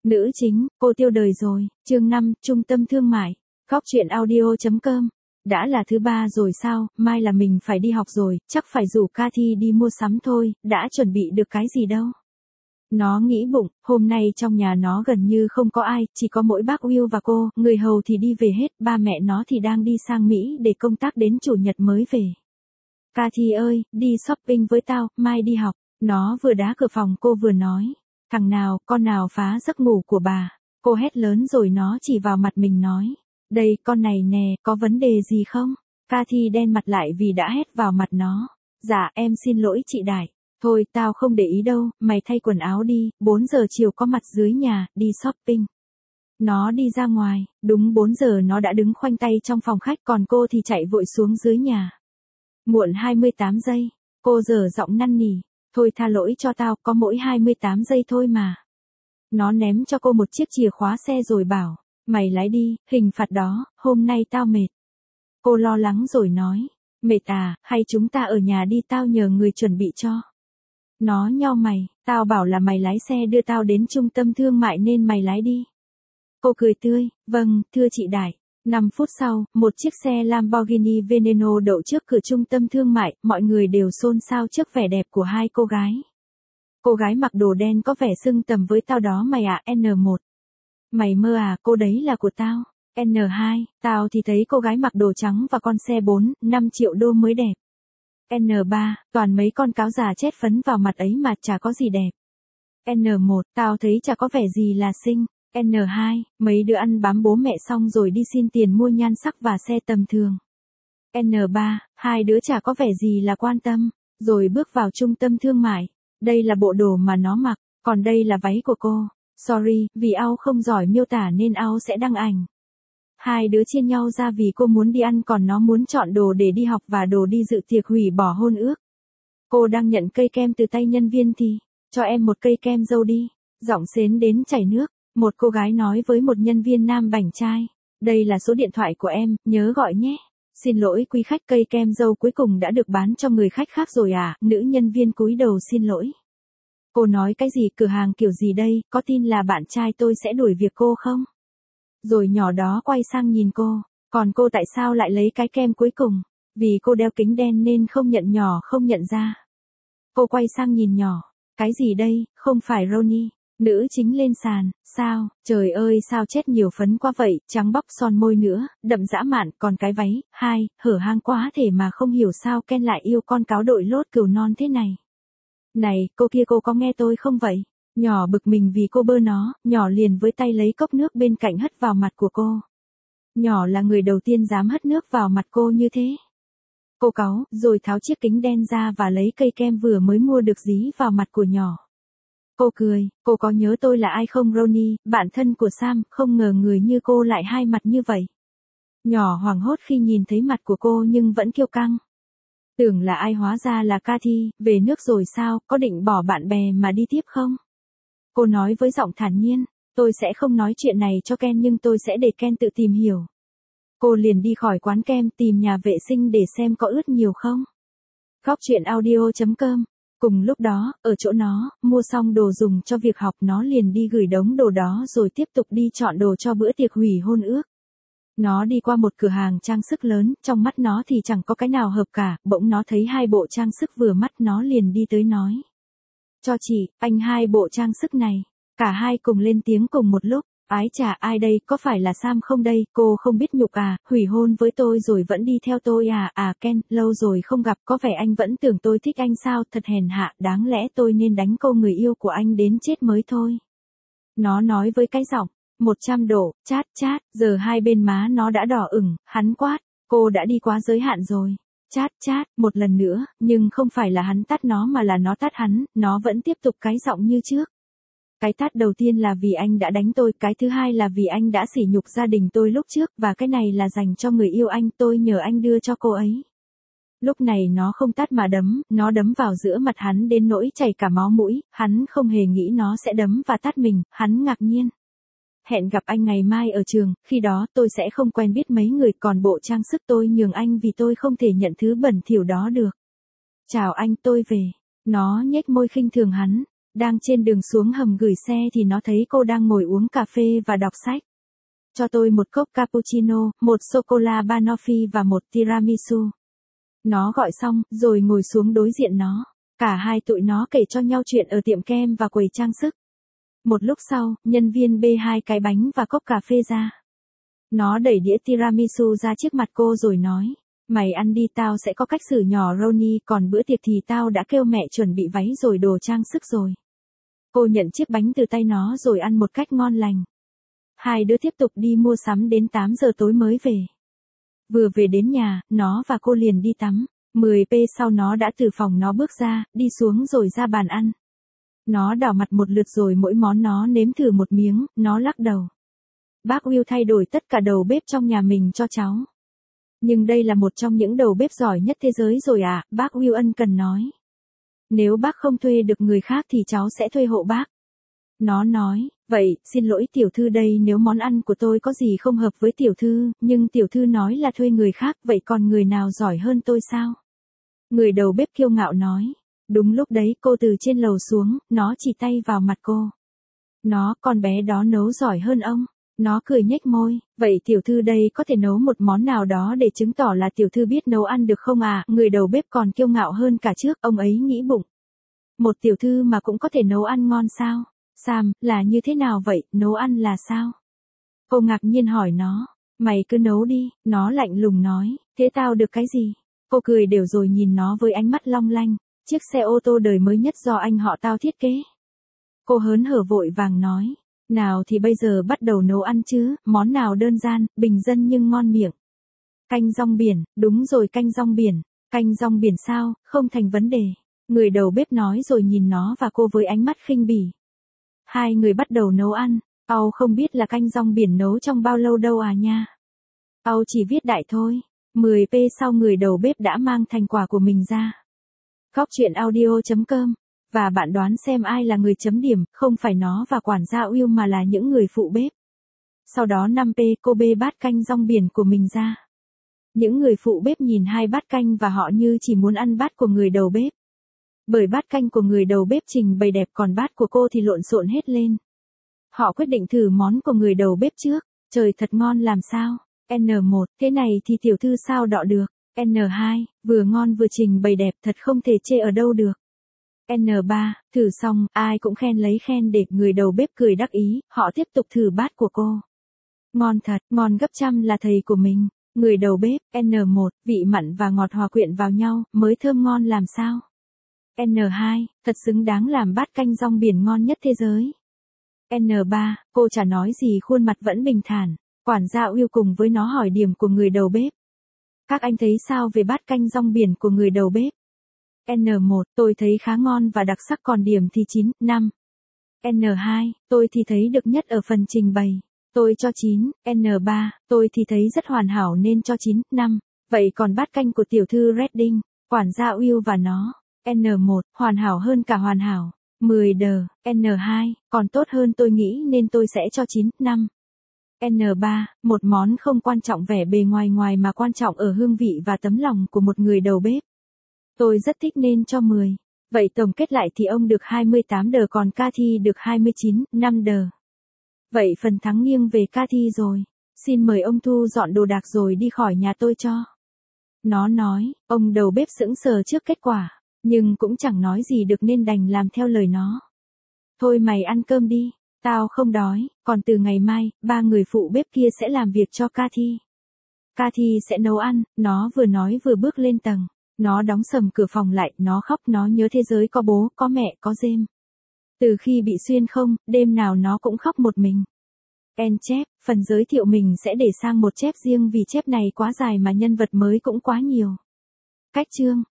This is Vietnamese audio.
Nữ chính, cô tiêu đời rồi, chương 5, trung tâm thương mại, Góc truyện audio.com. Đã là thứ ba rồi sao, mai là mình phải đi học rồi, chắc phải rủ Cathy đi mua sắm thôi, đã chuẩn bị được cái gì đâu. Nó nghĩ bụng, hôm nay trong nhà nó gần như không có ai, chỉ có mỗi bác Will và cô, người hầu thì đi về hết, ba mẹ nó thì đang đi sang Mỹ để công tác đến chủ nhật mới về. Cathy ơi, đi shopping với tao, mai đi học. Nó vừa đá cửa phòng cô vừa nói. Thằng nào, con nào phá giấc ngủ của bà. Cô hét lớn rồi nó chỉ vào mặt mình nói. Đây, con này nè, có vấn đề gì không? Cathy đen mặt lại vì đã hét vào mặt nó. Dạ, em xin lỗi chị Đại. Thôi, tao không để ý đâu, mày thay quần áo đi, 4 giờ chiều có mặt dưới nhà, đi shopping. Nó đi ra ngoài, đúng 4 giờ nó đã đứng khoanh tay trong phòng khách còn cô thì chạy vội xuống dưới nhà. Muộn 28 giây, cô giở giọng năn nỉ. Thôi tha lỗi cho tao, có mỗi 28 giây thôi mà. Nó ném cho cô một chiếc chìa khóa xe rồi bảo, mày lái đi, hình phạt đó, hôm nay tao mệt. Cô lo lắng rồi nói, mệt à, hay chúng ta ở nhà đi tao nhờ người chuẩn bị cho. Nó nhau mày, tao bảo là mày lái xe đưa tao đến trung tâm thương mại nên mày lái đi. Cô cười tươi, vâng, thưa chị Đại. 5 phút sau, một chiếc xe Lamborghini Veneno đậu trước cửa trung tâm thương mại, mọi người đều xôn xao trước vẻ đẹp của hai cô gái. Cô gái mặc đồ đen có vẻ xưng tầm với tao đó mày ạ, N1. Mày mơ à, cô đấy là của tao. N2, tao thì thấy cô gái mặc đồ trắng và con xe 4-5 triệu đô mới đẹp. N3, toàn mấy con cáo già chét phấn vào mặt ấy mà chả có gì đẹp. N1, tao thấy chả có vẻ gì là xinh. N2, mấy đứa ăn bám bố mẹ xong rồi đi xin tiền mua nhan sắc và xe tầm thường. N3, hai đứa chả có vẻ gì là quan tâm, rồi bước vào trung tâm thương mại. Đây là bộ đồ mà nó mặc, còn đây là váy của cô. Sorry, vì ao không giỏi miêu tả nên ao sẽ đăng ảnh. Hai đứa chia nhau ra vì cô muốn đi ăn còn nó muốn chọn đồ để đi học và đồ đi dự tiệc hủy bỏ hôn ước. Cô đang nhận cây kem từ tay nhân viên thì, cho em một cây kem dâu đi. Giọng xến đến chảy nước. Một cô gái nói với một nhân viên nam bảnh trai. Đây là số điện thoại của em, nhớ gọi nhé. Xin lỗi quý khách, cây kem dâu cuối cùng đã được bán cho người khách khác rồi à, nữ nhân viên cúi đầu xin lỗi. Cô nói cái gì, cửa hàng kiểu gì đây, có tin là bạn trai tôi sẽ đuổi việc cô không? Rồi nhỏ đó quay sang nhìn cô, còn cô tại sao lại lấy cái kem cuối cùng? Vì cô đeo kính đen nên không nhận, nhỏ không nhận ra. Cô quay sang nhìn nhỏ, cái gì đây, không phải Ronnie. Nữ chính lên sàn, sao, trời ơi sao chết nhiều phấn quá vậy, trắng bóc son môi nữa, đậm dã mạn, còn cái váy, hở hang quá thể mà không hiểu sao Ken lại yêu con cáo đội lốt cừu non thế này. Này, cô kia cô có nghe tôi không vậy? Nhỏ bực mình vì cô bơ nó, nhỏ liền với tay lấy cốc nước bên cạnh hất vào mặt của cô. Nhỏ là người đầu tiên dám hất nước vào mặt cô như thế. Cô cáu, rồi tháo chiếc kính đen ra và lấy cây kem vừa mới mua được dí vào mặt của nhỏ. Cô cười, cô có nhớ tôi là ai không Ronnie, bạn thân của Sam, không ngờ người như cô lại hai mặt như vậy. Nhỏ hoảng hốt khi nhìn thấy mặt của cô nhưng vẫn kiêu căng. Tưởng là ai hóa ra là Cathy, về nước rồi sao, có định bỏ bạn bè mà đi tiếp không? Cô nói với giọng thản nhiên, tôi sẽ không nói chuyện này cho Ken nhưng tôi sẽ để Ken tự tìm hiểu. Cô liền đi khỏi quán kem tìm nhà vệ sinh để xem có ướt nhiều không. Góc truyện audio.com. Cùng lúc đó, ở chỗ nó, mua xong đồ dùng cho việc học nó liền đi gửi đống đồ đó rồi tiếp tục đi chọn đồ cho bữa tiệc hủy hôn ước. Nó đi qua một cửa hàng trang sức lớn, trong mắt nó thì chẳng có cái nào hợp cả, bỗng nó thấy hai bộ trang sức vừa mắt nó liền đi tới nói. Cho chị, anh hai bộ trang sức này. Cả hai cùng lên tiếng cùng một lúc. Ái chà, ai đây, có phải là Sam không đây, cô không biết nhục à, hủy hôn với tôi rồi vẫn đi theo tôi à, Ken, lâu rồi không gặp, có vẻ anh vẫn tưởng tôi thích anh sao, thật hèn hạ, đáng lẽ tôi nên đánh cô người yêu của anh đến chết mới thôi. Nó nói với cái giọng 100 độ, chát, giờ hai bên má nó đã đỏ ửng, hắn quát, cô đã đi quá giới hạn rồi. Chát, một lần nữa, nhưng không phải là hắn tát nó mà là nó tát hắn, nó vẫn tiếp tục cái giọng như trước. Cái tát đầu tiên là vì anh đã đánh tôi, cái thứ hai là vì anh đã sỉ nhục gia đình tôi lúc trước, và cái này là dành cho người yêu anh, tôi nhờ anh đưa cho cô ấy. Lúc này nó không tát mà đấm, nó đấm vào giữa mặt hắn đến nỗi chảy cả máu mũi, hắn không hề nghĩ nó sẽ đấm và tát mình, hắn ngạc nhiên. Hẹn gặp anh ngày mai ở trường, khi đó tôi sẽ không quen biết mấy người, còn bộ trang sức tôi nhường anh vì tôi không thể nhận thứ bẩn thỉu đó được. Chào anh, tôi về. Nó nhếch môi khinh thường hắn. đang trên đường xuống hầm gửi xe thì nó thấy cô đang ngồi uống cà phê và đọc sách. Cho tôi một cốc cappuccino, một sô-cô-la banoffee và một tiramisu. Nó gọi xong, rồi ngồi xuống đối diện nó. Cả hai tụi nó kể cho nhau chuyện ở tiệm kem và quầy trang sức. Một lúc sau, nhân viên bê 2 cái bánh và cốc cà phê ra. Nó đẩy đĩa tiramisu ra trước mặt cô rồi nói. Mày ăn đi, tao sẽ có cách xử nhỏ brownie, còn bữa tiệc thì tao đã kêu mẹ chuẩn bị váy rồi đồ trang sức rồi. Cô nhận chiếc bánh từ tay nó rồi ăn một cách ngon lành. Hai đứa tiếp tục đi mua sắm đến 8 giờ tối mới về. Vừa về đến nhà, nó và cô liền đi tắm. 10p sau nó đã từ phòng nó bước ra, đi xuống rồi ra bàn ăn. Nó đảo mặt một lượt rồi mỗi món nó nếm thử một miếng, nó lắc đầu. Bác Will thay đổi tất cả đầu bếp trong nhà mình cho cháu. Nhưng đây là một trong những đầu bếp giỏi nhất thế giới rồi à, bác Will ân cần nói. Nếu bác không thuê được người khác thì cháu sẽ thuê hộ bác. Nó nói, vậy, xin lỗi tiểu thư đây nếu món ăn của tôi có gì không hợp với tiểu thư, nhưng tiểu thư nói là thuê người khác, vậy còn người nào giỏi hơn tôi sao? Người đầu bếp kiêu ngạo nói. Đúng lúc đấy cô từ trên lầu xuống, nó chỉ tay vào mặt cô. Con bé đó nấu giỏi hơn ông. Nó cười nhếch môi, vậy tiểu thư đây có thể nấu một món nào đó để chứng tỏ là tiểu thư biết nấu ăn được không à? Người đầu bếp còn kiêu ngạo hơn cả trước, ông ấy nghĩ bụng. Một tiểu thư mà cũng có thể nấu ăn ngon sao? Sam, là như thế nào vậy, nấu ăn là sao? Cô ngạc nhiên hỏi nó, mày cứ nấu đi, nó lạnh lùng nói, thế tao được cái gì? Cô cười đều rồi nhìn nó với ánh mắt long lanh, chiếc xe ô tô đời mới nhất do anh họ tao thiết kế. Cô hớn hở vội vàng nói, nào thì bây giờ bắt đầu nấu ăn chứ, món nào đơn giản, bình dân nhưng ngon miệng. Canh rong biển, đúng rồi canh rong biển, canh rong biển sao, không thành vấn đề. Người đầu bếp nói rồi nhìn nó và cô với ánh mắt khinh bỉ. Hai người bắt đầu nấu ăn, Âu không biết là canh rong biển nấu trong bao lâu đâu à nha. Âu chỉ viết đại thôi, 10p sau người đầu bếp đã mang thành quả của mình ra. Góc truyện audio.com, và bạn đoán xem ai là người chấm điểm, không phải nó và quản gia Will mà là những người phụ bếp. Sau đó 5p cô bê bát canh rong biển của mình ra. Những người phụ bếp nhìn 2 bát canh và họ như chỉ muốn ăn bát của người đầu bếp. Bởi bát canh của người đầu bếp trình bày đẹp còn bát của cô thì lộn xộn hết lên. Họ quyết định thử món của người đầu bếp trước, trời thật ngon làm sao. N1, thế này thì tiểu thư sao đọ được. N2, vừa ngon vừa trình bày đẹp thật không thể chê ở đâu được. N3, thử xong, ai cũng khen lấy khen để người đầu bếp cười đắc ý, họ tiếp tục thử bát của cô. Ngon thật, ngon gấp trăm là thầy của mình. Người đầu bếp, N1, vị mặn và ngọt hòa quyện vào nhau, mới thơm ngon làm sao. N2, thật xứng đáng làm bát canh rong biển ngon nhất thế giới. N3, cô chả nói gì khuôn mặt vẫn bình thản. Quản gia Will cùng với nó hỏi điểm của người đầu bếp. Các anh thấy sao về bát canh rong biển của người đầu bếp? N1, tôi thấy khá ngon và đặc sắc còn điểm thì 9, 5. N2, tôi thì thấy được nhất ở phần trình bày. Tôi cho 9, N3, tôi thì thấy rất hoàn hảo nên cho 9, 5. Vậy còn bát canh của tiểu thư Redding, quản gia Will và nó. N1, hoàn hảo hơn cả hoàn hảo. 10 đờ, N2, còn tốt hơn tôi nghĩ nên tôi sẽ cho 9, 5. N3, một món không quan trọng vẻ bề ngoài mà quan trọng ở hương vị và tấm lòng của một người đầu bếp. Tôi rất thích nên cho 10. Vậy tổng kết lại thì ông được 28 đờ còn Cathy được 29, 5 đờ. Vậy phần thắng nghiêng về Cathy rồi. Xin mời ông thu dọn đồ đạc rồi đi khỏi nhà tôi cho. Nó nói, ông đầu bếp sững sờ trước kết quả, nhưng cũng chẳng nói gì được nên đành làm theo lời nó. Thôi mày ăn cơm đi, tao không đói, còn từ ngày mai, 3 người phụ bếp kia sẽ làm việc cho Cathy. Cathy sẽ nấu ăn, nó vừa nói vừa bước lên tầng. Nó đóng sầm cửa phòng lại, nó khóc, nó nhớ thế giới có bố, có mẹ, có James. Từ khi bị xuyên không, đêm nào nó cũng khóc một mình. Chép, phần giới thiệu mình sẽ để sang một chép riêng vì chép này quá dài mà nhân vật mới cũng quá nhiều. Cách chương